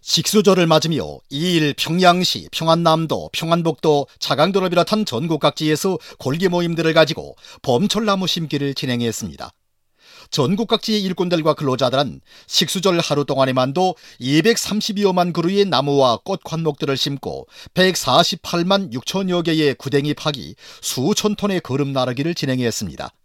식수절을 맞으며 2일 평양시, 평안남도, 평안북도, 자강도를 비롯한 전국 각지에서 골기 모임들을 가지고 봄철나무 심기를 진행했습니다. 전국 각지의 일꾼들과 근로자들은 식수절 하루 동안에만도 232여만 그루의 나무와 꽃 관목들을 심고 148만 6천여 개의 구덩이 파기, 수천 톤의 거름 나르기를 진행했습니다.